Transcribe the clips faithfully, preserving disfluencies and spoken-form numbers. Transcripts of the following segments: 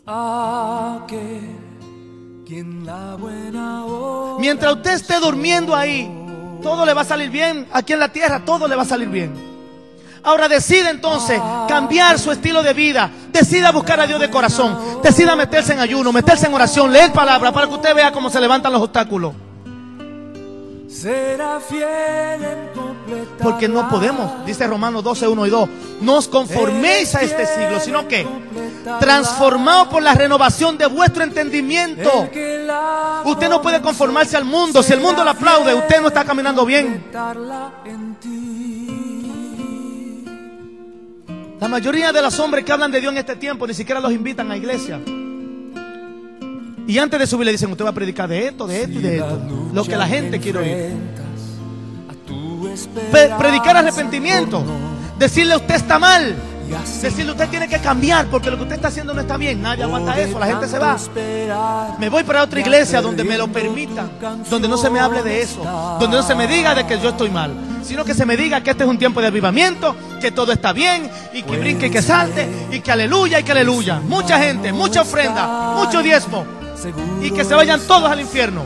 Mientras usted esté durmiendo ahí, todo le va a salir bien. Aquí en la tierra todo le va a salir bien. Ahora decida entonces cambiar su estilo de vida. Decida buscar a Dios de corazón. Decida meterse en ayuno, meterse en oración, leer palabra para que usted vea cómo se levantan los obstáculos. Porque no podemos, dice Romanos doce, uno y dos, no os conforméis a este siglo, sino que transformados por la renovación de vuestro entendimiento. Usted no puede conformarse al mundo. Si el mundo le aplaude, usted no está caminando bien. La mayoría de los hombres que hablan de Dios en este tiempo ni siquiera los invitan a iglesia. Y antes de subir le dicen: usted va a predicar de esto, de esto y de esto, lo que la gente quiere oír. Pre predicar arrepentimiento, decirle: usted está mal, decirle: usted tiene que cambiar porque lo que usted está haciendo no está bien. Nadie aguanta eso, la gente se va. Me voy para otra iglesia donde me lo permitan, donde no se me hable de eso, donde no se me diga de que yo estoy mal, sino que se me diga que este es un tiempo de avivamiento, que todo está bien, y que brinque y que salte, y que aleluya y que aleluya. Mucha gente, mucha ofrenda, mucho diezmo, y que se vayan todos al infierno.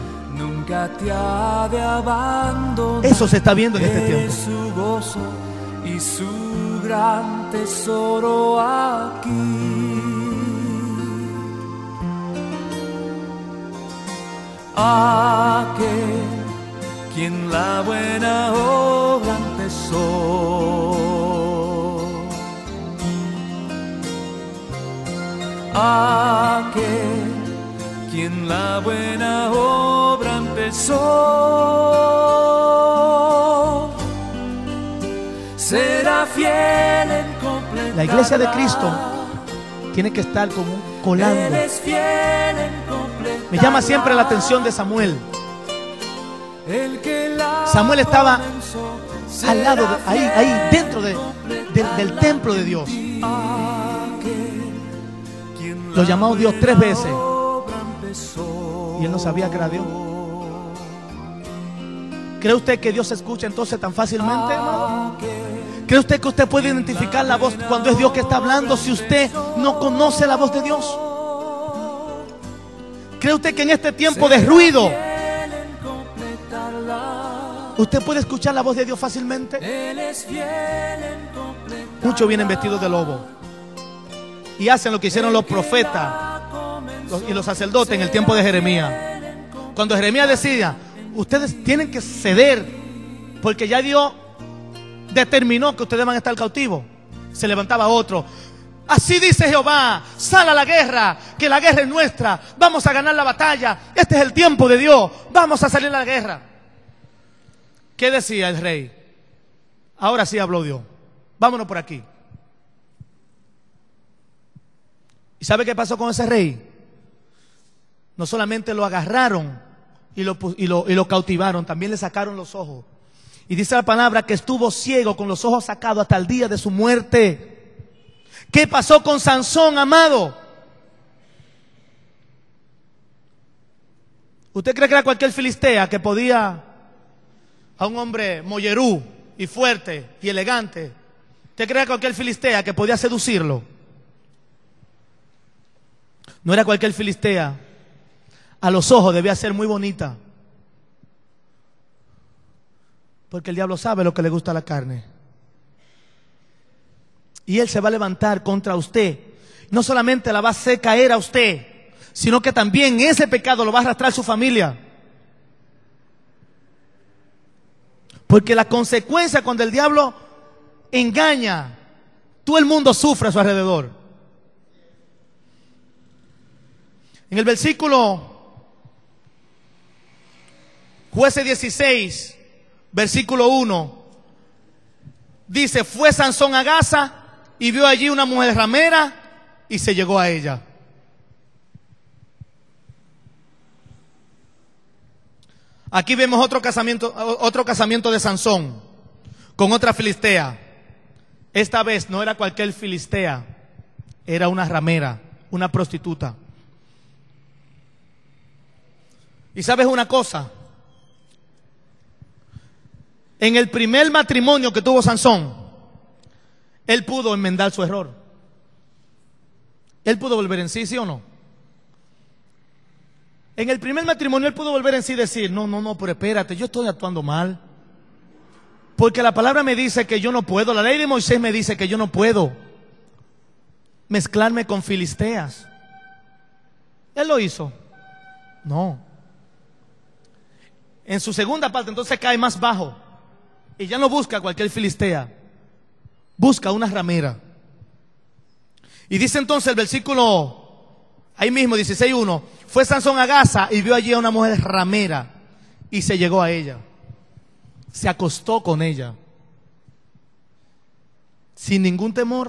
Eso se está viendo en este tiempo. Su gozo y su gran tesoro aquí. Aquel quien la buena obra empezó, aquel quien la buena obra empezó, será fiel en completar. La iglesia de Cristo tiene que estar como colando. Me llama siempre la atención de Samuel. Samuel estaba al lado, de, ahí, ahí dentro de, de, del templo de Dios. Lo llamó Dios tres veces y él no sabía que era Dios. ¿Cree usted que Dios se escucha entonces tan fácilmente, hermano? ¿Cree usted que usted puede identificar la voz cuando es Dios que está hablando si usted no conoce la voz de Dios? ¿Cree usted que en este tiempo de ruido usted puede escuchar la voz de Dios fácilmente? Muchos vienen vestidos de lobo y hacen lo que hicieron los profetas y los sacerdotes en el tiempo de Jeremías. Cuando Jeremías decía: ustedes tienen que ceder porque ya Dios determinó que ustedes van a estar cautivos, se levantaba otro: así dice Jehová, sal a la guerra, que la guerra es nuestra, vamos a ganar la batalla, este es el tiempo de Dios, vamos a salir a la guerra. ¿Qué decía el rey? Ahora sí habló Dios, vámonos por aquí. ¿Y sabe qué pasó con ese rey? No solamente lo agarraron y lo, y lo, y lo cautivaron, también le sacaron los ojos. Y dice la palabra que estuvo ciego con los ojos sacados hasta el día de su muerte. ¿Qué pasó con Sansón, amado? ¿Usted cree que era cualquier filistea que podía, a un hombre mollerú y fuerte y elegante, usted cree que era cualquier filistea que podía seducirlo? No era cualquier filistea. A los ojos debía ser muy bonita, porque el diablo sabe lo que le gusta a la carne. Y él se va a levantar contra usted. No solamente la va a hacer caer a usted, sino que también ese pecado lo va a arrastrar a su familia. Porque la consecuencia cuando el diablo engaña, todo el mundo sufre a su alrededor. En el versículo Jueces dieciséis, versículo uno, dice: fue Sansón a Gaza y vio allí una mujer ramera y se llegó a ella. Aquí vemos otro casamiento, otro casamiento de Sansón con otra filistea. Esta vez no era cualquier filistea, era una ramera, una prostituta. Y sabes una cosa, en el primer matrimonio que tuvo Sansón, él pudo enmendar su error. Él pudo volver en sí, ¿sí o no? En el primer matrimonio él pudo volver en sí y decir, no, no, no, pero espérate, yo estoy actuando mal. Porque la palabra me dice que yo no puedo, la ley de Moisés me dice que yo no puedo mezclarme con filisteas. ¿Él lo hizo? No. En su segunda parte entonces cae más bajo y ya no busca cualquier filistea, busca una ramera. Y dice entonces el versículo, ahí mismo, dieciséis uno, fue Sansón a Gaza y vio allí a una mujer ramera y se llegó a ella. Se acostó con ella. Sin ningún temor.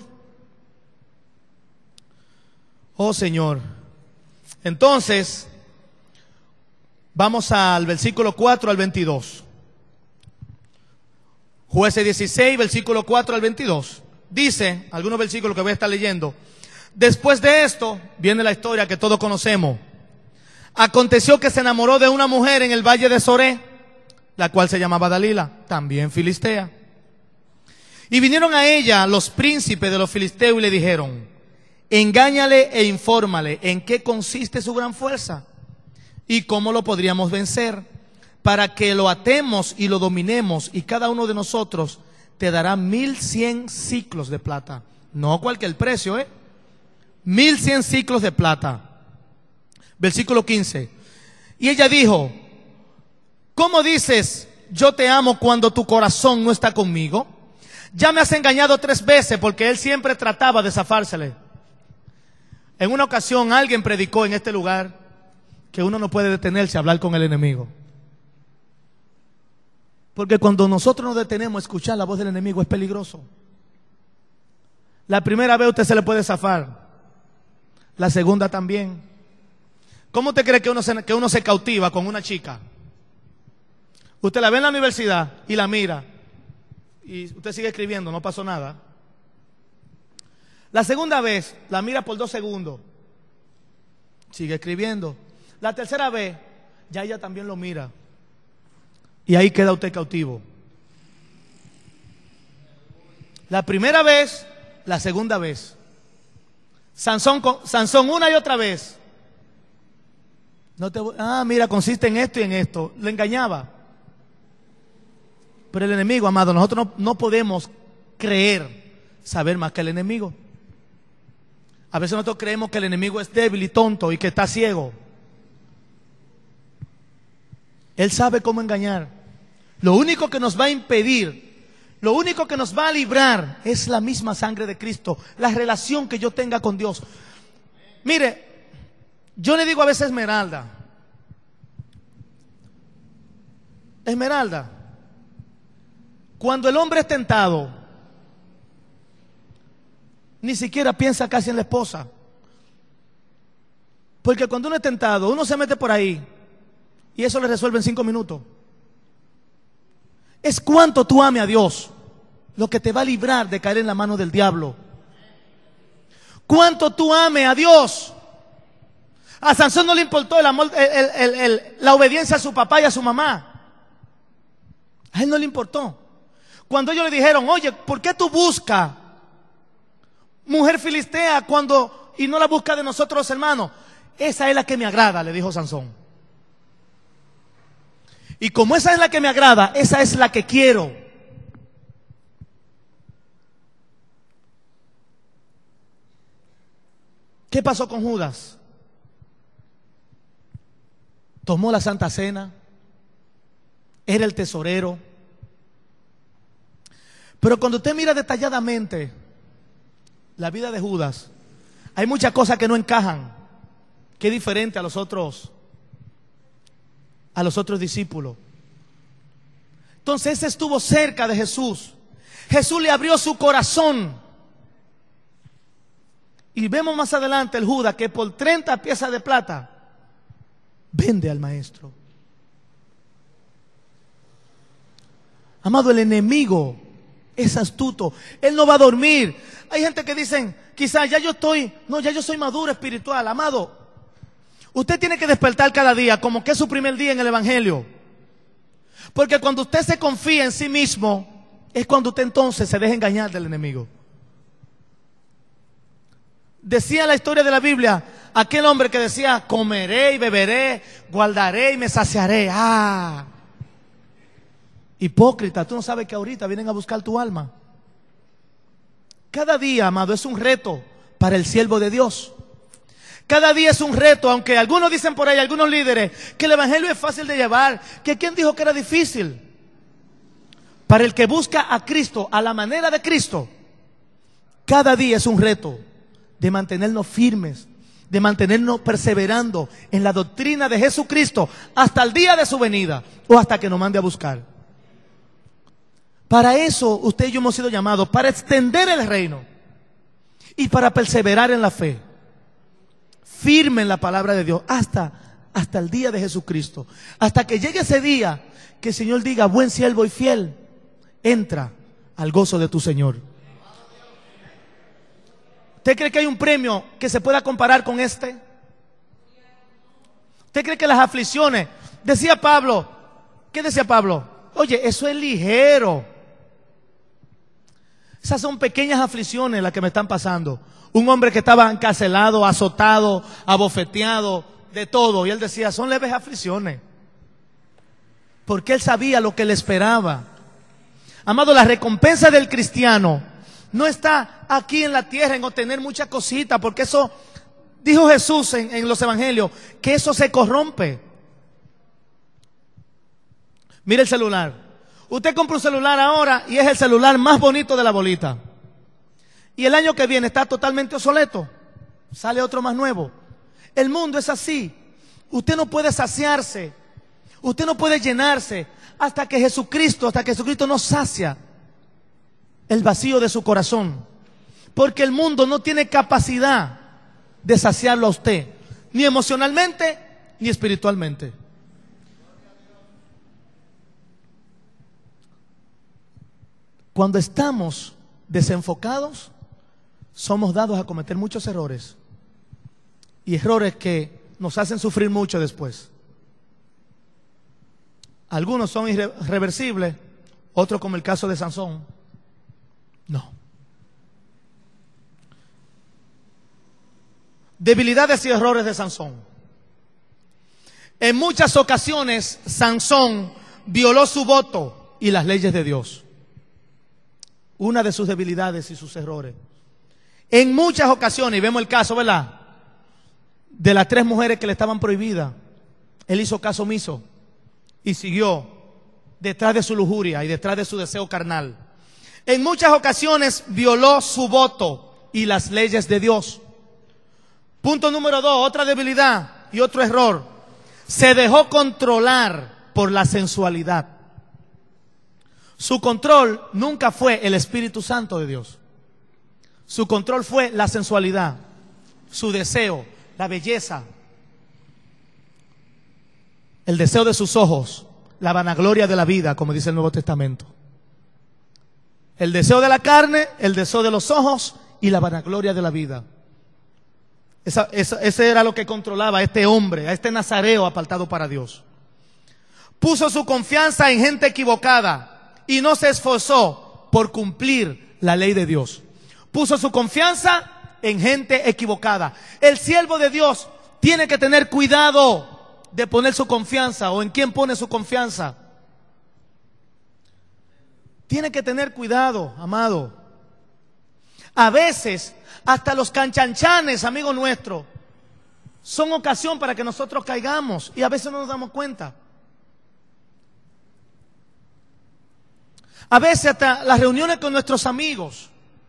Oh Señor. Entonces, vamos al versículo cuatro al veintidós. Jueces dieciséis, versículo cuatro al veintidós. Dice, algunos versículos que voy a estar leyendo. Después de esto, viene la historia que todos conocemos. Aconteció que se enamoró de una mujer en el valle de Soré, la cual se llamaba Dalila, también filistea. Y vinieron a ella los príncipes de los filisteos y le dijeron, engáñale e infórmale en qué consiste su gran fuerza y cómo lo podríamos vencer, para que lo atemos y lo dominemos, y cada uno de nosotros te dará mil cien ciclos de plata. No cualquier precio, ¿eh? Mil cien ciclos de plata. Versículo quince. Y ella dijo, ¿cómo dices yo te amo cuando tu corazón no está conmigo? Ya me has engañado tres veces, porque él siempre trataba de zafársele. En una ocasión alguien predicó en este lugar que uno no puede detenerse a hablar con el enemigo. Porque cuando nosotros nos detenemos a escuchar la voz del enemigo es peligroso. La primera vez usted se le puede zafar, la segunda también. ¿Cómo usted cree que uno se, que uno se cautiva con una chica? Usted la ve en la universidad y la mira y usted sigue escribiendo, no pasó nada. La segunda vez la mira por dos segundos, sigue escribiendo. La tercera vez ya ella también lo mira y ahí queda usted cautivo. La primera vez, la segunda vez. Sansón, Sansón una y otra vez. No te voy, ah, mira, consiste en esto y en esto. Le engañaba. Pero el enemigo, amado, nosotros no, no podemos creer saber más que el enemigo. A veces nosotros creemos que el enemigo es débil y tonto y que está ciego. Él sabe cómo engañar. Lo único que nos va a impedir, lo único que nos va a librar es la misma sangre de Cristo, la relación que yo tenga con Dios. Mire, yo le digo a veces Esmeralda, Esmeralda, cuando el hombre es tentado, ni siquiera piensa casi en la esposa. Porque cuando uno es tentado, uno se mete por ahí y eso le resuelve en cinco minutos. Es cuánto tú ames a Dios lo que te va a librar de caer en la mano del diablo. Cuánto tú ames a Dios. A Sansón no le importó el amor, el, el, el, la obediencia a su papá y a su mamá. A él no le importó. Cuando ellos le dijeron, oye, ¿por qué tú buscas mujer filistea cuando y no la buscas de nosotros los hermanos? Esa es la que me agrada, le dijo Sansón. Y como esa es la que me agrada, esa es la que quiero. ¿Qué pasó con Judas? Tomó la Santa Cena, era el tesorero. Pero cuando usted mira detalladamente la vida de Judas, hay muchas cosas que no encajan, que es diferente a los otros, a los otros discípulos. Entonces ese estuvo cerca de Jesús. Jesús le abrió su corazón. Y vemos más adelante el Judas que por treinta piezas de plata vende al maestro. Amado, el enemigo es astuto. Él no va a dormir. Hay gente que dicen, quizás ya yo estoy, no, ya yo soy maduro espiritual. Amado, usted tiene que despertar cada día como que es su primer día en el evangelio. Porque cuando usted se confía en sí mismo, es cuando usted entonces se deja engañar del enemigo. Decía la historia de la Biblia, Aquel hombre que decía, comeré y beberé, guardaré y me saciaré. Ah, hipócrita, tú no sabes que ahorita vienen a buscar tu alma. Cada día, amado, es un reto para el siervo de Dios. Cada día es un reto, aunque algunos dicen por ahí, algunos líderes, que el evangelio es fácil de llevar, que quién dijo que era difícil. Para el que busca a Cristo, a la manera de Cristo, cada día es un reto de mantenernos firmes, de mantenernos perseverando en la doctrina de Jesucristo hasta el día de su venida o hasta que nos mande a buscar. Para eso usted y yo hemos sido llamados, para extender el reino y para perseverar en la fe, firme en la palabra de Dios hasta, hasta el día de Jesucristo, hasta que llegue ese día que el Señor diga, buen siervo y fiel, entra al gozo de tu Señor. ¿Usted cree que hay un premio que se pueda comparar con este? ¿Usted cree que las aflicciones, decía Pablo, ¿qué decía Pablo? Oye, eso es ligero. Esas son pequeñas aflicciones las que me están pasando. Un hombre que estaba encarcelado, azotado, abofeteado, de todo. Y él decía, son leves aflicciones. Porque él sabía lo que le esperaba. Amado, la recompensa del cristiano no está aquí en la tierra en obtener muchas cositas. Porque eso, dijo Jesús en, en los evangelios, que eso se corrompe. Mire el celular. Usted compra un celular ahora y es el celular más bonito de la bolita. Y el año que viene está totalmente obsoleto. Sale otro más nuevo. El mundo es así. Usted no puede saciarse. Usted no puede llenarse hasta que Jesucristo, hasta que Jesucristo no sacia el vacío de su corazón. Porque el mundo no tiene capacidad de saciarlo a usted, ni emocionalmente, ni espiritualmente. Cuando estamos desenfocados, somos dados a cometer muchos errores. Y errores que nos hacen sufrir mucho después. Algunos son irreversibles, otros como el caso de Sansón. No. Debilidades y errores de Sansón. En muchas ocasiones, Sansón violó su voto y las leyes de Dios. Una de sus debilidades y sus errores. En muchas ocasiones, y vemos el caso, ¿verdad?, de las tres mujeres que le estaban prohibidas, él hizo caso omiso y siguió detrás de su lujuria y detrás de su deseo carnal. En muchas ocasiones violó su voto y las leyes de Dios. Punto número dos, otra debilidad y otro error. Se dejó controlar por la sensualidad. Su control nunca fue el Espíritu Santo de Dios. Su control fue la sensualidad, su deseo, la belleza, el deseo de sus ojos, la vanagloria de la vida, como dice el Nuevo Testamento. El deseo de la carne, el deseo de los ojos y la vanagloria de la vida. Esa, esa, ese era lo que controlaba a este hombre, a este nazareo apartado para Dios. Puso su confianza en gente equivocada y no se esforzó por cumplir la ley de Dios. Puso su confianza en gente equivocada. El siervo de Dios tiene que tener cuidado de poner su confianza o en quién pone su confianza. Tiene que tener cuidado, amado. A veces, hasta los canchanchanes, amigos nuestros, son ocasión para que nosotros caigamos y a veces no nos damos cuenta. A veces hasta las reuniones con nuestros amigos.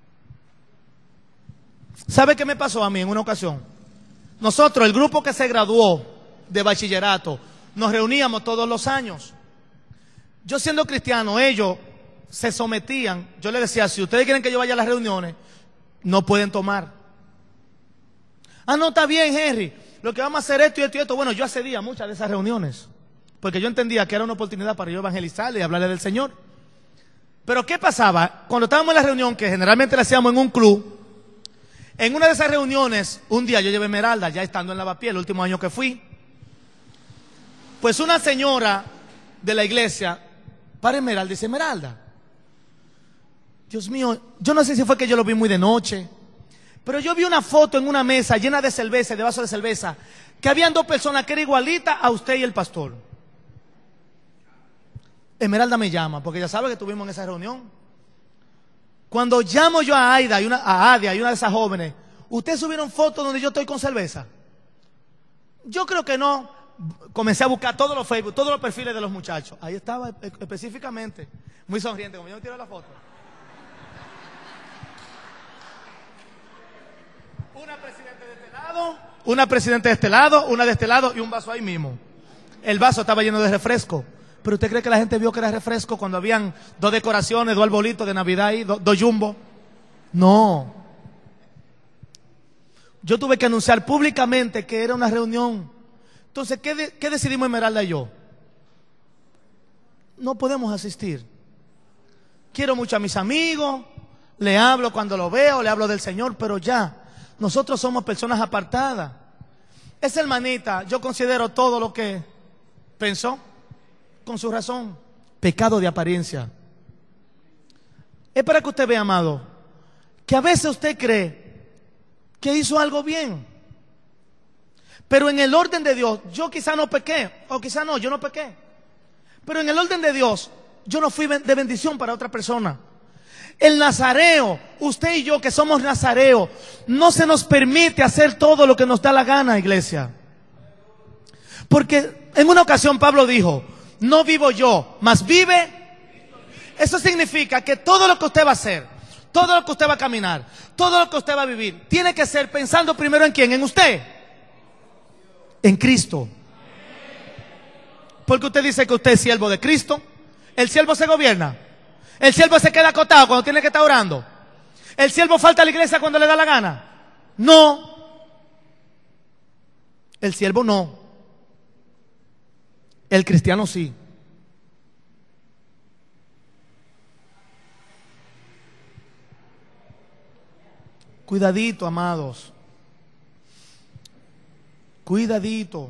¿Sabe qué me pasó a mí en una ocasión? Nosotros, el grupo que se graduó de bachillerato, nos reuníamos todos los años. Yo siendo cristiano, ellos se sometían. Yo les decía, si ustedes quieren que yo vaya a las reuniones, no pueden tomar. Ah, no, está bien, Henry, lo que vamos a hacer es esto y esto y esto. Bueno, yo accedía a muchas de esas reuniones, porque yo entendía que era una oportunidad para yo evangelizarle y hablarle del Señor. Pero ¿qué pasaba? Cuando estábamos en la reunión, que generalmente la hacíamos en un club, en una de esas reuniones, un día yo llevé Esmeralda, ya estando en Lavapié, el último año que fui. Pues una señora de la iglesia, para Esmeralda, dice, Esmeralda, Dios mío, yo no sé si fue que yo lo vi muy de noche, Pero yo vi una foto en una mesa llena de cerveza, de vasos de cerveza, que habían dos personas que eran igualitas a usted y el pastor. Esmeralda me llama, porque ya sabe que estuvimos en esa reunión. Cuando llamo yo a Aida y una, a Adia y una de esas jóvenes, ¿ustedes subieron fotos donde yo estoy con cerveza? Yo creo que no. Comencé a buscar todos los Facebook, todos los perfiles de los muchachos. Ahí estaba específicamente, muy sonriente, como yo me tiro la foto. Una presidente de este lado, una presidente de este lado, una de este lado y un vaso ahí mismo. El vaso estaba lleno de refresco. ¿Pero usted cree que la gente vio que era refresco cuando habían dos decoraciones, dos arbolitos de Navidad ahí, dos, dos jumbo? No. Yo tuve que anunciar públicamente que era una reunión. Entonces, ¿qué, de, qué decidimos Esmeralda y yo? No podemos asistir. Quiero mucho a mis amigos, le hablo cuando lo veo, le hablo del Señor, pero ya, nosotros somos personas apartadas. Esa hermanita, yo considero todo lo que pensó con su razón, pecado de apariencia. Es para que usted vea, amado, que a veces usted cree que hizo algo bien, pero en el orden de Dios, yo quizá no pequé, o quizá no, yo no pequé, pero en el orden de Dios, yo no fui de bendición para otra persona. El nazareo, usted y yo que somos nazareos, no se nos permite hacer todo lo que nos da la gana, iglesia. Porque en una ocasión Pablo dijo, no vivo yo, mas vive. Eso significa que todo lo que usted va a hacer, todo lo que usted va a caminar, todo lo que usted va a vivir, tiene que ser pensando primero en quién, en usted, en Cristo. Porque usted dice que usted es siervo de Cristo. El siervo se gobierna. El siervo se queda acotado cuando tiene que estar orando. El siervo falta a la iglesia cuando le da la gana. No. El siervo no. El cristiano sí. Cuidadito, amados. Cuidadito.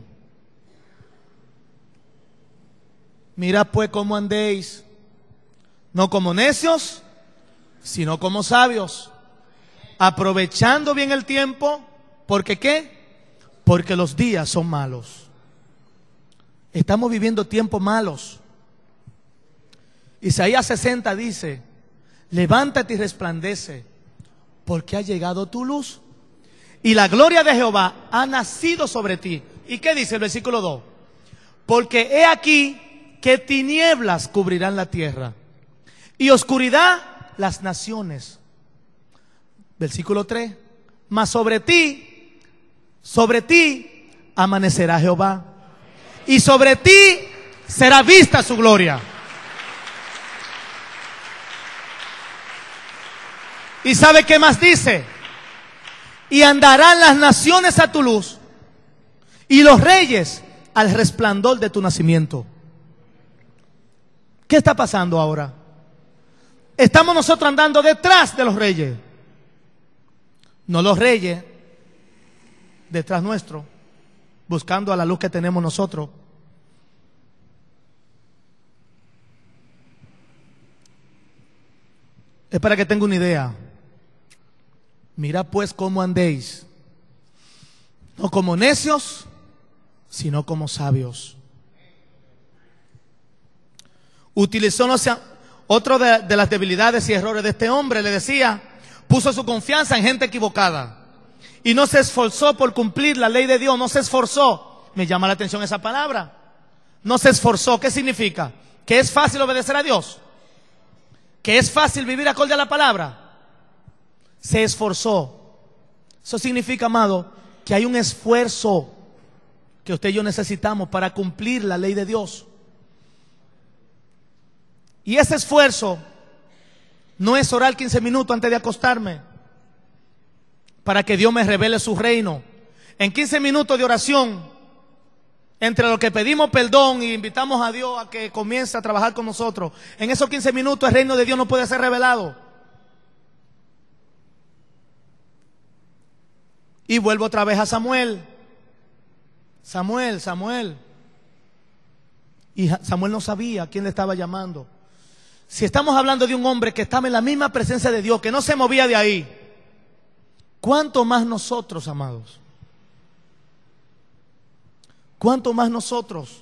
Mirad pues cómo andéis, no como necios, sino como sabios, aprovechando bien el tiempo, ¿porque qué? Porque los días son malos. Estamos viviendo tiempos malos. Isaías sesenta dice, levántate y resplandece, porque ha llegado tu luz, y la gloria de Jehová ha nacido sobre ti. ¿Y qué dice el versículo dos? Porque he aquí que tinieblas cubrirán la tierra, y oscuridad las naciones. Versículo tres, mas sobre ti, sobre ti amanecerá Jehová, y sobre ti será vista su gloria. ¿Y sabe qué más dice? Y andarán las naciones a tu luz, y los reyes al resplandor de tu nacimiento. ¿Qué está pasando ahora? Estamos nosotros andando detrás de los reyes, no los reyes detrás nuestro, buscando a la luz que tenemos nosotros. Es para que tenga una idea. Mira pues cómo andéis, no como necios, sino como sabios. Utilizó no sea, otro de, de las debilidades y errores de este hombre, le decía, puso su confianza en gente equivocada y no se esforzó por cumplir la ley de Dios, no se esforzó. Me llama la atención esa palabra, no se esforzó. ¿Qué significa? Que es fácil obedecer a Dios, que es fácil vivir acorde a la palabra. Se esforzó. Eso significa, amado, que hay un esfuerzo que usted y yo necesitamos para cumplir la ley de Dios. Y ese esfuerzo no es orar quince minutos antes de acostarme para que Dios me revele su reino. En quince minutos de oración, entre lo que pedimos perdón y invitamos a Dios a que comience a trabajar con nosotros, en esos quince minutos el reino de Dios no puede ser revelado. Y vuelvo otra vez a Samuel. Samuel, Samuel. Y Samuel no sabía a quién le estaba llamando. Si estamos hablando de un hombre que estaba en la misma presencia de Dios, que no se movía de ahí, ¿Cuánto más nosotros, amados? ¿Cuánto más nosotros?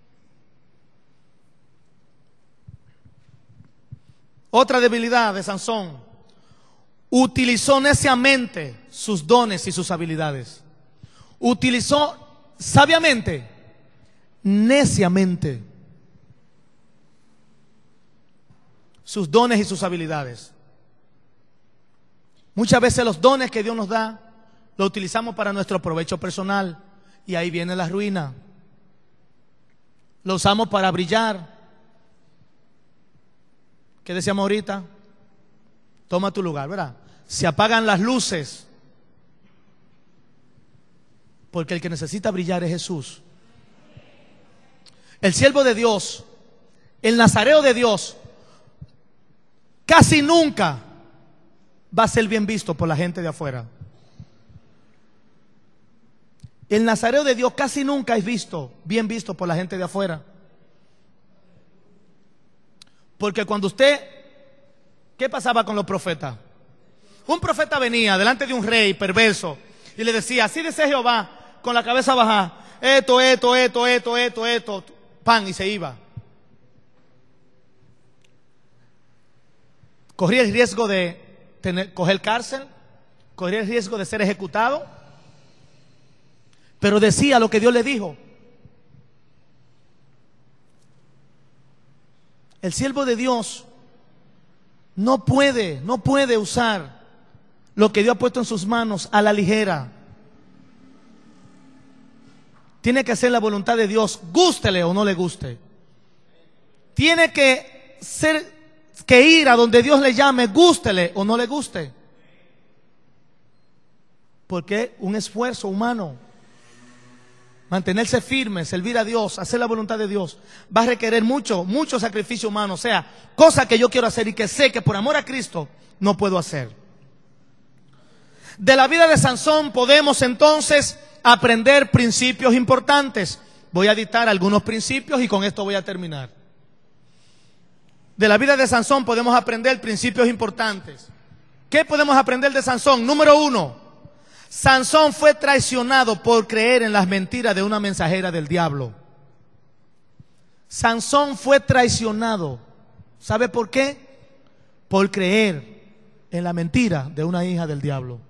Otra debilidad de Sansón: utilizó neciamente sus dones y sus habilidades. Utilizó sabiamente, neciamente, sus dones y sus habilidades. Muchas veces los dones que Dios nos da los utilizamos para nuestro provecho personal, y ahí viene la ruina. Lo usamos para brillar. ¿Qué decíamos ahorita? Toma tu lugar, ¿verdad? Se apagan las luces, porque el que necesita brillar es Jesús. El siervo de Dios, el nazareo de Dios, casi nunca va a ser bien visto por la gente de afuera. El nazareo de Dios casi nunca es visto, bien visto por la gente de afuera. Porque cuando usted, ¿qué pasaba con los profetas? Un profeta venía delante de un rey perverso y le decía: así dice Jehová, con la cabeza baja, esto, esto, esto, esto, esto, esto, pan, y se iba. Corría el riesgo de tener, coger cárcel, corría el riesgo de ser ejecutado, pero decía lo que Dios le dijo. El siervo de Dios no puede, no puede usar lo que Dios ha puesto en sus manos a la ligera. Tiene que hacer la voluntad de Dios, gústele o no le guste. Tiene que ser, que ir a donde Dios le llame, gústele o no le guste. Porque un esfuerzo humano, mantenerse firme, servir a Dios, hacer la voluntad de Dios, va a requerir mucho, mucho sacrificio humano. O sea, cosas que yo quiero hacer y que sé que por amor a Cristo no puedo hacer. De la vida de Sansón podemos entonces aprender principios importantes. Voy a dictar algunos principios y con esto voy a terminar. De la vida de Sansón podemos aprender principios importantes. ¿Qué podemos aprender de Sansón? Número uno: Sansón fue traicionado por creer en las mentiras de una mensajera del diablo. Sansón fue traicionado. ¿Sabe por qué? Por creer en la mentira de una hija del diablo.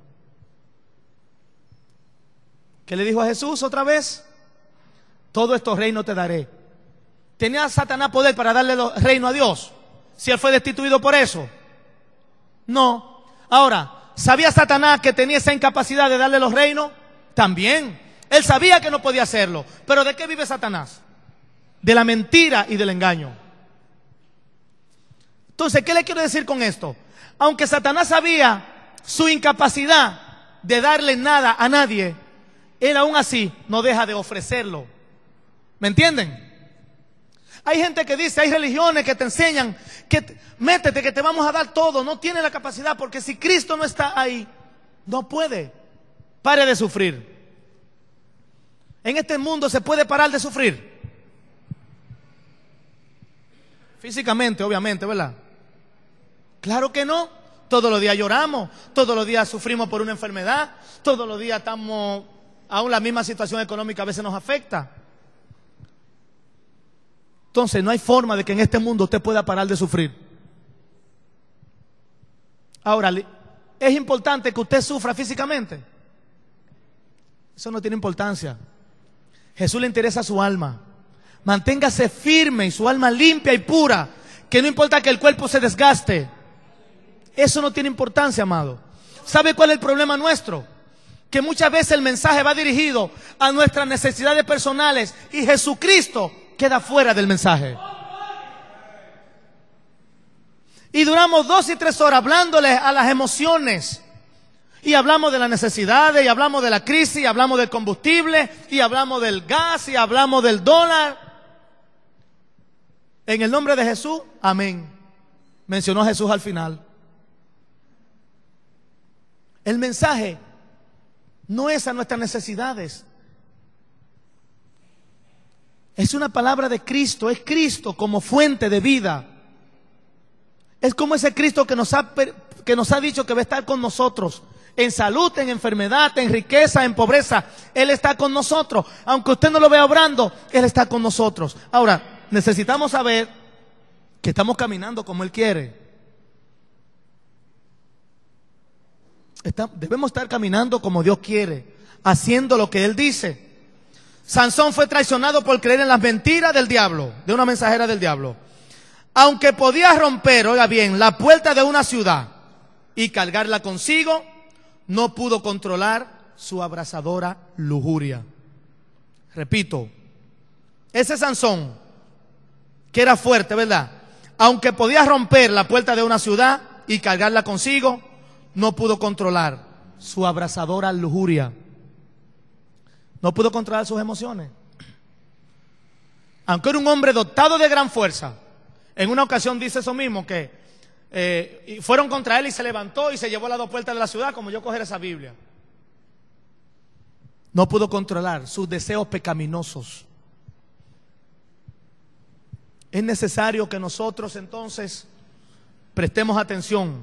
¿Qué le dijo a Jesús otra vez? Todos estos reinos te daré. ¿Tenía Satanás poder para darle los reinos a Dios? Si él fue destituido por eso. No. Ahora, ¿sabía Satanás que tenía esa incapacidad de darle los reinos? También. Él sabía que no podía hacerlo. ¿Pero de qué vive Satanás? De la mentira y del engaño. Entonces, ¿qué le quiero decir con esto? Aunque Satanás sabía su incapacidad de darle nada a nadie, él aún así no deja de ofrecerlo. ¿Me entienden? Hay gente que dice, hay religiones que te enseñan que te, métete que te vamos a dar todo. No tiene la capacidad, porque si Cristo no está ahí, no puede. Pare de sufrir. En este mundo se puede parar de sufrir. Físicamente, obviamente, ¿verdad? Claro que no. Todos los días lloramos, todos los días sufrimos por una enfermedad, todos los días estamos, aún la misma situación económica a veces nos afecta. Entonces no hay forma de que en este mundo usted pueda parar de sufrir. Ahora, ¿es importante que usted sufra físicamente? Eso no tiene importancia. Jesús le interesa su alma. Manténgase firme y su alma limpia y pura, que no importa que el cuerpo se desgaste. Eso no tiene importancia, amado. ¿Sabe cuál es el problema nuestro? Que muchas veces el mensaje va dirigido a nuestras necesidades personales y Jesucristo queda fuera del mensaje. Y duramos dos y tres horas hablándole a las emociones. Y hablamos de las necesidades, y hablamos de la crisis, y hablamos del combustible, y hablamos del gas, y hablamos del dólar. En el nombre de Jesús, amén. Mencionó a Jesús al final. El mensaje no es a nuestras necesidades. Es una palabra de Cristo, es Cristo como fuente de vida. Es como ese Cristo que nos ha, que nos ha dicho que va a estar con nosotros en salud, en enfermedad, en riqueza, en pobreza. Él está con nosotros. Aunque usted no lo vea obrando, Él está con nosotros. Ahora, necesitamos saber que estamos caminando como Él quiere. Está, debemos estar caminando como Dios quiere, haciendo lo que Él dice. Sansón fue traicionado por creer en las mentiras del diablo, de una mensajera del diablo. Aunque podía romper, oiga bien, la puerta de una ciudad y cargarla consigo, no pudo controlar su abrasadora lujuria. Repito, ese Sansón, que era fuerte, ¿verdad? Aunque podía romper la puerta de una ciudad y cargarla consigo, no pudo controlar su abrasadora lujuria. No pudo controlar sus emociones. Aunque era un hombre dotado de gran fuerza, en una ocasión dice eso mismo, que eh, fueron contra él y se levantó y se llevó a las dos puertas de la ciudad, como yo coger esa Biblia. No pudo controlar sus deseos pecaminosos. Es necesario que nosotros entonces prestemos atención.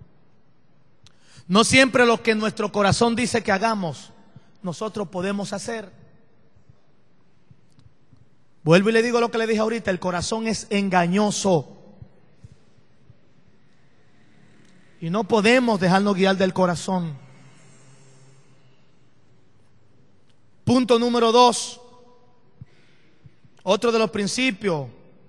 No siempre lo que nuestro corazón dice que hagamos, nosotros podemos hacer. Vuelvo y le digo lo que le dije ahorita, el corazón es engañoso. Y no podemos dejarnos guiar del corazón. Punto número dos. Otro de los principios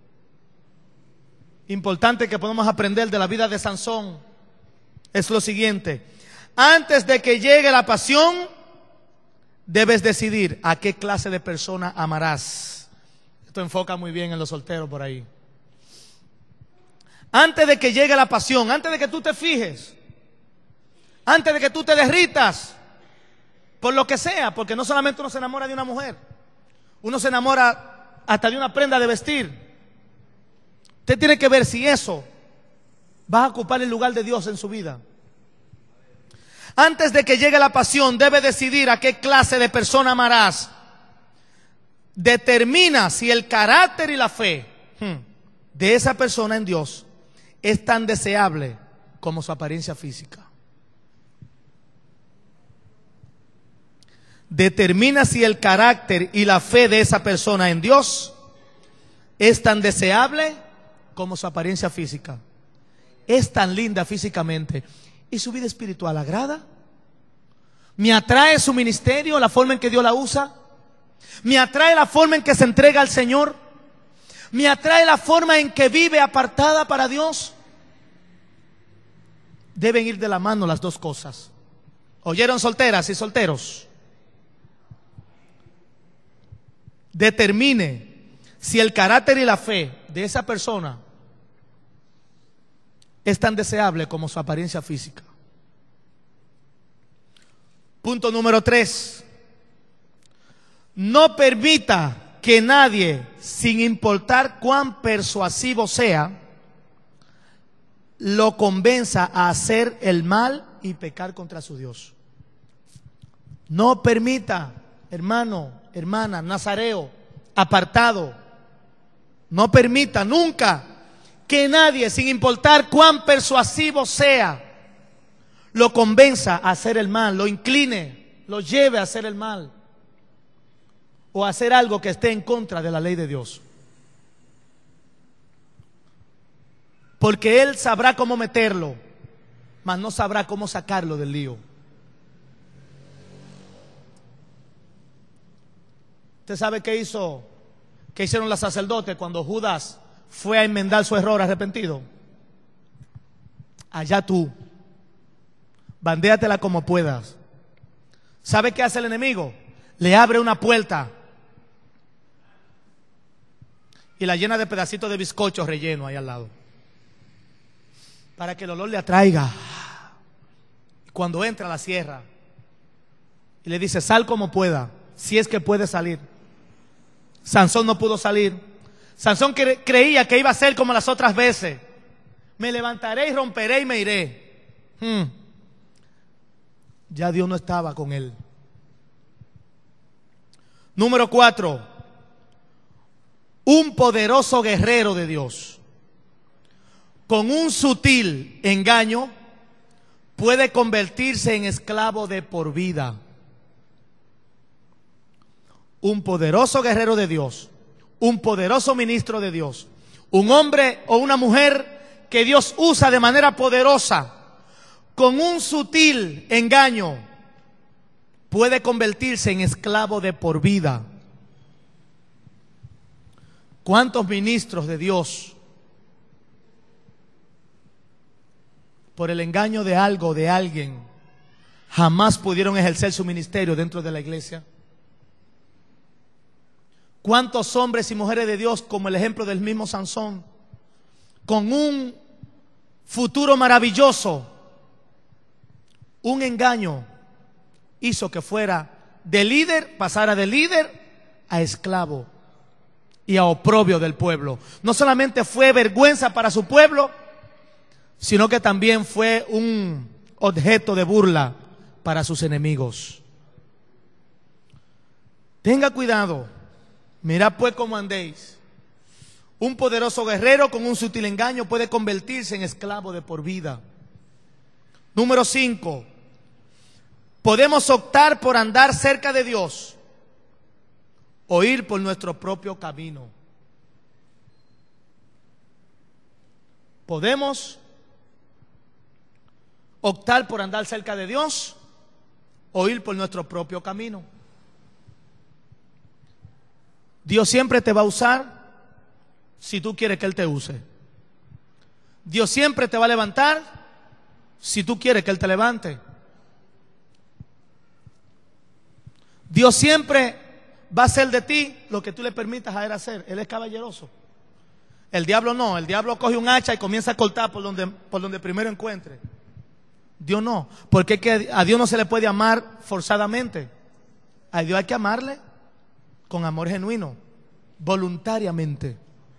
importantes que podemos aprender de la vida de Sansón es lo siguiente. Antes de que llegue la pasión, debes decidir a qué clase de persona amarás. Esto enfoca muy bien en los solteros por ahí. Antes de que llegue la pasión, antes de que tú te fijes, antes de que tú te derritas, por lo que sea, porque no solamente uno se enamora de una mujer, uno se enamora hasta de una prenda de vestir. Usted tiene que ver si eso va a ocupar el lugar de Dios en su vida. Antes de que llegue la pasión, debe decidir a qué clase de persona amarás. Determina si el carácter y la fe de esa persona en Dios es tan deseable como su apariencia física. Determina si el carácter y la fe de esa persona en Dios es tan deseable como su apariencia física. Es tan linda físicamente. ¿Y su vida espiritual agrada? ¿Me atrae su ministerio, la forma en que Dios la usa? ¿Me atrae la forma en que se entrega al Señor? ¿Me atrae la forma en que vive apartada para Dios? Deben ir de la mano las dos cosas. ¿Oyeron, solteras y solteros? Determine si el carácter y la fe de esa persona es tan deseable como su apariencia física. Punto número tres. No permita que nadie, sin importar cuán persuasivo sea, lo convenza a hacer el mal y pecar contra su Dios. No permita, hermano, hermana, nazareo, apartado, no permita nunca que nadie, sin importar cuán persuasivo sea, lo convenza a hacer el mal, lo incline, lo lleve a hacer el mal o a hacer algo que esté en contra de la ley de Dios. Porque él sabrá cómo meterlo, mas no sabrá cómo sacarlo del lío. ¿Usted sabe qué hizo? ¿Qué hicieron los sacerdotes cuando Judas fue a enmendar su error arrepentido? Allá tú, bandéatela como puedas. ¿Sabe qué hace el enemigo? Le abre una puerta y la llena de pedacitos de bizcocho relleno ahí al lado, para que el olor le atraiga. Cuando entra, la cierra y le dice: sal como pueda, si es que puede salir. Sansón no pudo salir. Sansón cre- creía que iba a ser como las otras veces: me levantaré y romperé y me iré. Hmm. Ya Dios no estaba con él. Número cuatro. Un poderoso guerrero de Dios, con un sutil engaño, puede convertirse en esclavo de por vida. Un poderoso guerrero de Dios, un poderoso ministro de Dios, un hombre o una mujer que Dios usa de manera poderosa, con un sutil engaño, puede convertirse en esclavo de por vida. ¿Cuántos ministros de Dios, por el engaño de algo, de alguien, jamás pudieron ejercer su ministerio dentro de la iglesia? ¿Cuántos hombres y mujeres de Dios, como el ejemplo del mismo Sansón, con un futuro maravilloso, un engaño hizo que fuera de líder, pasara de líder a esclavo y a oprobio del pueblo? No solamente fue vergüenza para su pueblo, sino que también fue un objeto de burla para sus enemigos. Tenga cuidado. Mirad pues cómo andéis. Un poderoso guerrero con un sutil engaño puede convertirse en esclavo de por vida. Número cinco. Podemos optar por andar cerca de Dios o ir por nuestro propio camino. Podemos optar por andar cerca de Dios o ir por nuestro propio camino. Dios siempre te va a usar si tú quieres que Él te use. Dios siempre te va a levantar si tú quieres que Él te levante. Dios siempre va a hacer de ti lo que tú le permitas a Él hacer. Él es caballeroso. El diablo no. El diablo coge un hacha y comienza a cortar por donde, por donde primero encuentre. Dios no. Porque es que a Dios no se le puede amar forzadamente. A Dios hay que amarle con amor genuino, voluntariamente.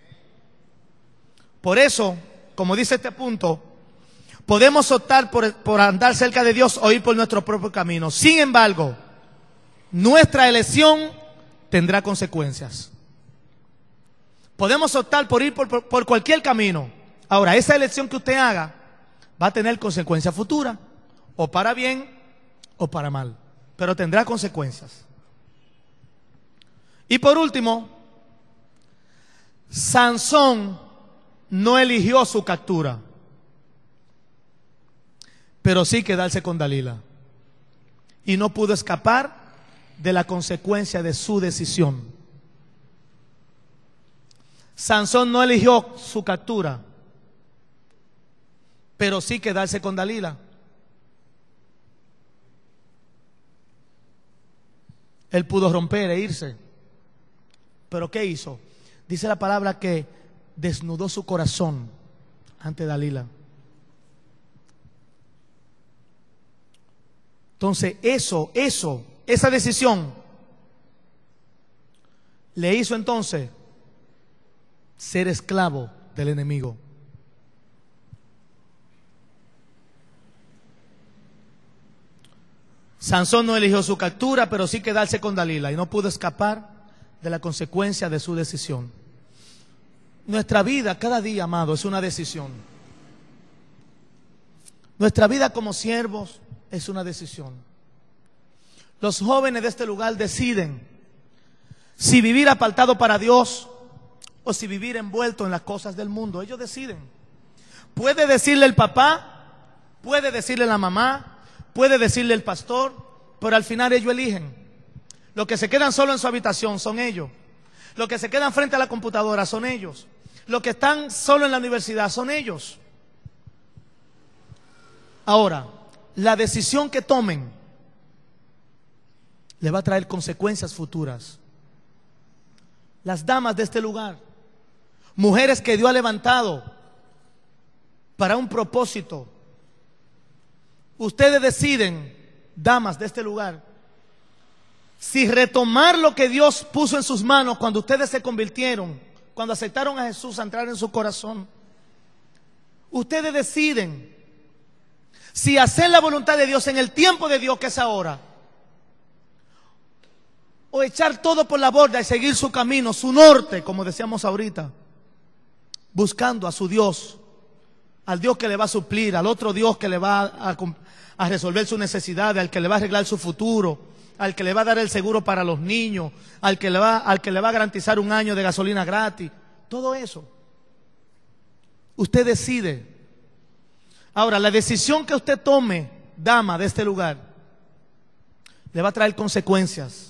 Por eso, como dice este punto, podemos optar por, por andar cerca de Dios o ir por nuestro propio camino. Sin embargo, nuestra elección tendrá consecuencias. Podemos optar por ir por, por, por cualquier camino. Ahora, esa elección que usted haga va a tener consecuencias futuras, o para bien o para mal, pero tendrá consecuencias. Y por último, Sansón no eligió su captura, pero sí quedarse con Dalila, y no pudo escapar de la consecuencia de su decisión. Sansón no eligió su captura, pero sí quedarse con Dalila. Él pudo romper e irse, pero ¿qué hizo? Dice la palabra que desnudó su corazón ante Dalila. Entonces eso, eso, esa decisión le hizo entonces ser esclavo del enemigo. Sansón no eligió su captura, pero sí quedarse con Dalila, y no pudo escapar de la consecuencia de su decisión. Nuestra vida cada día, amado, es una decisión. Nuestra vida como siervos es una decisión. Los jóvenes de este lugar deciden si vivir apartado para Dios o si vivir envuelto en las cosas del mundo. Ellos deciden. Puede decirle el papá, puede decirle la mamá, puede decirle el pastor, pero al final ellos eligen. Los que se quedan solo en su habitación son ellos. Los que se quedan frente a la computadora son ellos. Los que están solo en la universidad son ellos. Ahora, la decisión que tomen le va a traer consecuencias futuras. Las damas de este lugar, mujeres que Dios ha levantado para un propósito, ustedes deciden, damas de este lugar, si retomar lo que Dios puso en sus manos cuando ustedes se convirtieron, cuando aceptaron a Jesús a entrar en su corazón. Ustedes deciden si hacer la voluntad de Dios en el tiempo de Dios, que es ahora, o echar todo por la borda y seguir su camino, su norte, como decíamos ahorita, buscando a su Dios al Dios que le va a suplir, al otro Dios que le va a, a, a resolver sus necesidades, al que le va a arreglar su futuro, al que le va a dar el seguro para los niños, al que le va, al que le va a garantizar un año de gasolina gratis, todo eso. Usted decide. Ahora, la decisión que usted tome, dama de este lugar, le va a traer consecuencias.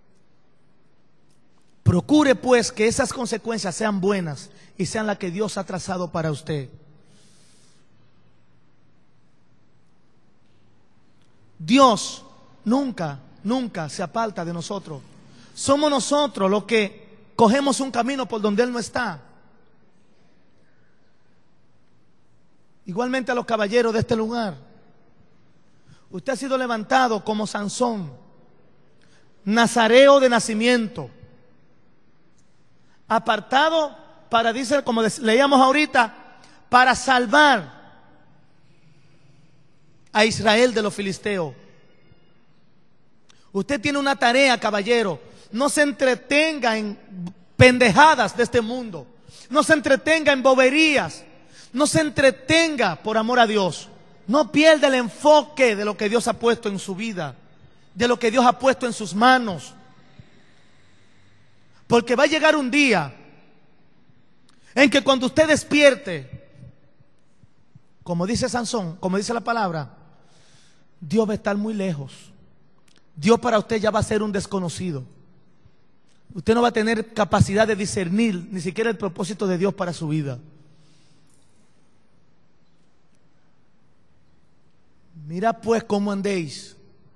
Procure pues que esas consecuencias sean buenas y sean las que Dios ha trazado para usted. Dios nunca, nunca se aparta de nosotros. Somos nosotros los que cogemos un camino por donde Él no está. Igualmente a los caballeros de este lugar. Usted ha sido levantado como Sansón, nazareo de nacimiento, apartado para, dice, como leíamos ahorita, para salvar a Israel de los filisteos. Usted tiene una tarea, caballero. No se entretenga en pendejadas de este mundo. No se entretenga en boberías. No se entretenga por amor a Dios. No pierda el enfoque de lo que Dios ha puesto en su vida, de lo que Dios ha puesto en sus manos. Porque va a llegar un día en que cuando usted despierte, como dice Sansón, como dice la palabra, Dios va a estar muy lejos. Dios para usted ya va a ser un desconocido. Usted no va a tener capacidad de discernir ni siquiera el propósito de Dios para su vida. Mira pues cómo andéis,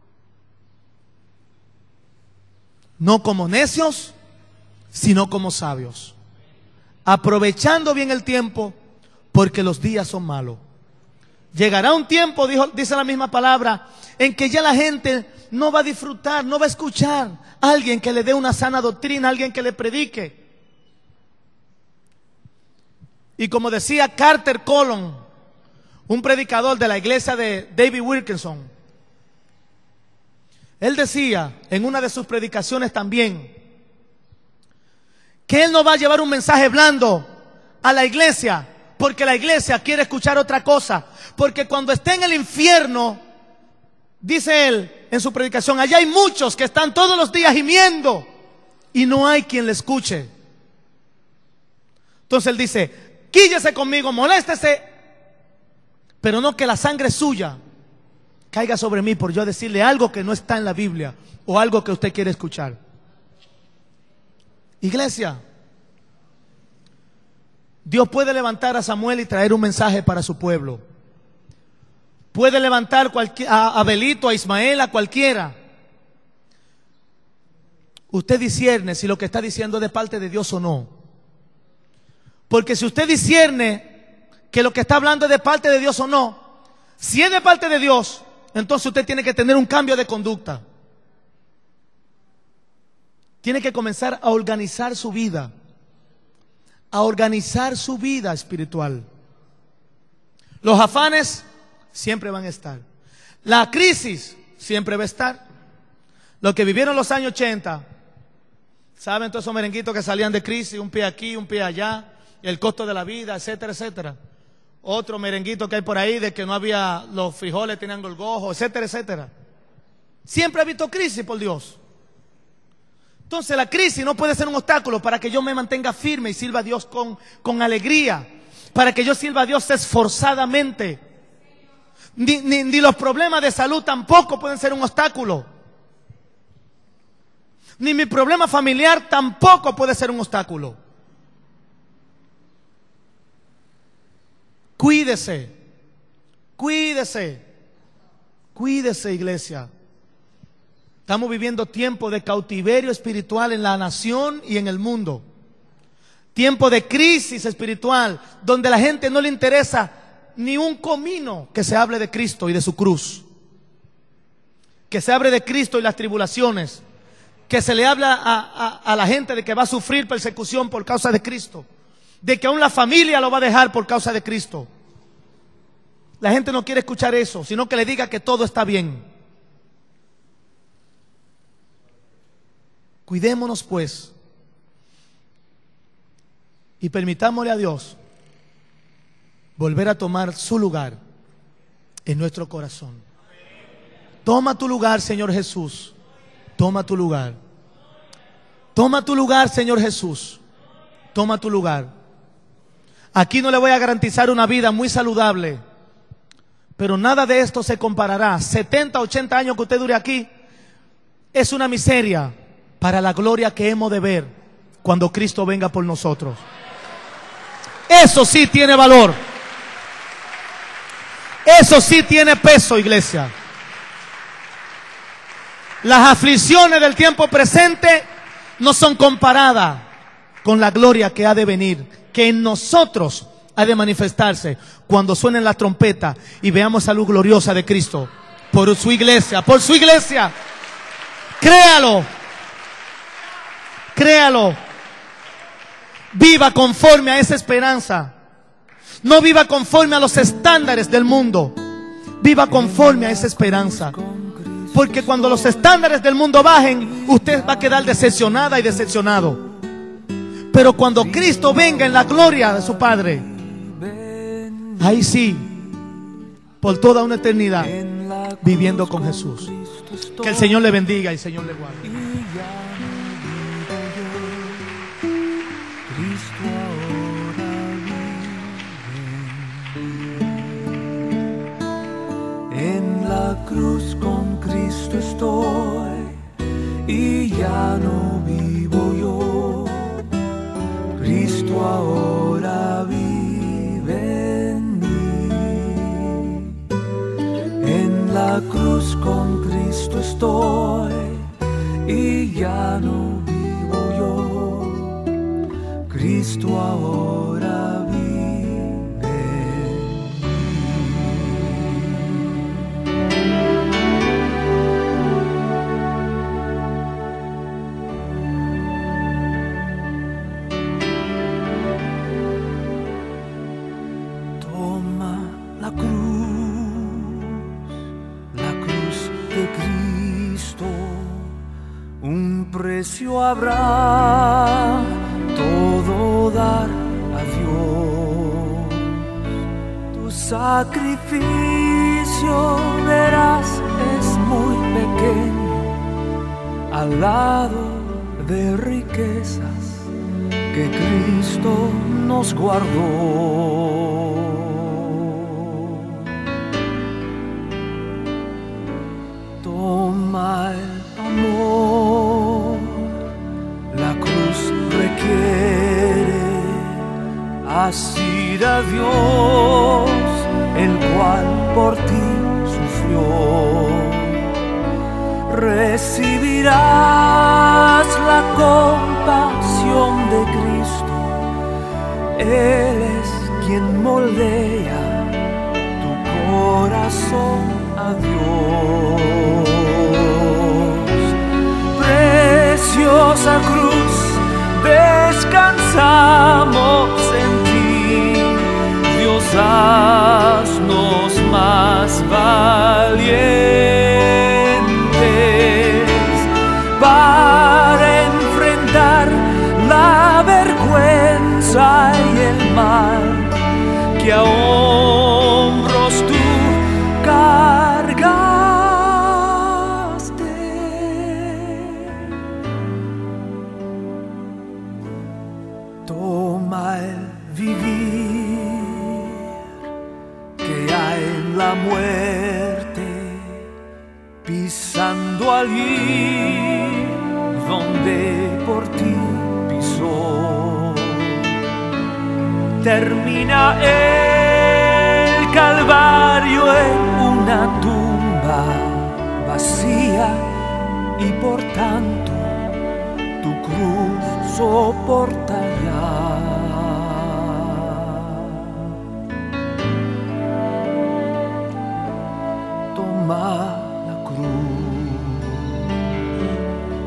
no como necios, sino como sabios, aprovechando bien el tiempo, porque los días son malos. Llegará un tiempo, dijo, dice la misma palabra, en que ya la gente no va a disfrutar, no va a escuchar a alguien que le dé una sana doctrina, a alguien que le predique. Y como decía Carter Colon, un predicador de la iglesia de David Wilkerson, él decía en una de sus predicaciones también, que él no va a llevar un mensaje blando a la iglesia, porque la iglesia quiere escuchar otra cosa. Porque cuando esté en el infierno, dice él en su predicación, allá hay muchos que están todos los días gimiendo y no hay quien le escuche. Entonces él dice, quíllese conmigo, moléstese, pero no que la sangre suya caiga sobre mí por yo decirle algo que no está en la Biblia o algo que usted quiere escuchar. Iglesia, Dios puede levantar a Samuel y traer un mensaje para su pueblo. Puede levantar a Abelito, a Ismael, a cualquiera. Usted discierne si lo que está diciendo es de parte de Dios o no. Porque si usted discierne que lo que está hablando es de parte de Dios o no, si es de parte de Dios, entonces usted tiene que tener un cambio de conducta. Tiene que comenzar a organizar su vida, a organizar su vida espiritual. Los afanes siempre van a estar. La crisis siempre va a estar. Los que vivieron los años ochenta, ¿saben todos esos merenguitos que salían de crisis? Un pie aquí, un pie allá, el costo de la vida, etcétera, etcétera. Otro merenguito que hay por ahí de que no había, los frijoles tenían gorgojo, etcétera, etcétera. Siempre ha habido crisis, por Dios. Entonces la crisis no puede ser un obstáculo para que yo me mantenga firme y sirva a Dios con, con alegría, para que yo sirva a Dios esforzadamente. Ni, ni, ni los problemas de salud tampoco pueden ser un obstáculo. Ni mi problema familiar tampoco puede ser un obstáculo. Cuídese, cuídese, cuídese, iglesia. Estamos viviendo tiempo de cautiverio espiritual en la nación y en el mundo. Tiempo de crisis espiritual, donde a la gente no le interesa ni un comino que se hable de Cristo y de su cruz. Que se hable de Cristo y las tribulaciones. Que se le habla a, a, a la gente de que va a sufrir persecución por causa de Cristo. De que aún la familia lo va a dejar por causa de Cristo. La gente no quiere escuchar eso, sino que le diga que todo está bien. Cuidémonos pues y permitámosle a Dios volver a tomar su lugar en nuestro corazón. Toma tu lugar, Señor Jesús. Toma tu lugar. Toma tu lugar, Señor Jesús. Toma tu lugar. Aquí no le voy a garantizar una vida muy saludable, pero nada de esto se comparará. setenta, ochenta años que usted dure aquí es una miseria para la gloria que hemos de ver cuando Cristo venga por nosotros. Eso sí tiene valor. Eso sí tiene peso, iglesia. Las aflicciones del tiempo presente no son comparadas con la gloria que ha de venir, que en nosotros ha de manifestarse cuando suene la trompeta y veamos esa luz gloriosa de Cristo por su iglesia, por su iglesia. Créalo, créalo. Viva conforme a esa esperanza. No viva conforme a los estándares del mundo. Viva conforme a esa esperanza. Porque cuando los estándares del mundo bajen, usted va a quedar decepcionada y decepcionado. Pero cuando Cristo venga en la gloria de su Padre, ahí sí, por toda una eternidad, viviendo con Jesús. Que el Señor le bendiga y el Señor le guarde. En la cruz con Cristo estoy y ya no vivo yo. Cristo ahora vive en mí. En la cruz con Cristo estoy y ya no vivo yo. Cristo ahora vive. Precio habrá todo dar a Dios. Tu sacrificio verás es muy pequeño al lado de riquezas que Cristo nos guardó. Toma el amor, la cruz requiere asir a Dios, el cual por ti sufrió. Recibirás la compasión de Cristo, Él es quien moldea tu corazón a Dios. Preciosa cruz, descansamos en ti, Dios, haznos más valientes para enfrentar la vergüenza y el mal que a hombros tú cargaste. Toma el vivir que hay en la muerte, pisando allí donde por ti pisó. Termina el Calvario en una tumba vacía y por tanto tu cruz soporta ya. Toma la cruz,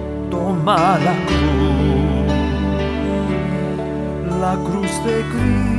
toma la cruz, la cruz de Cristo.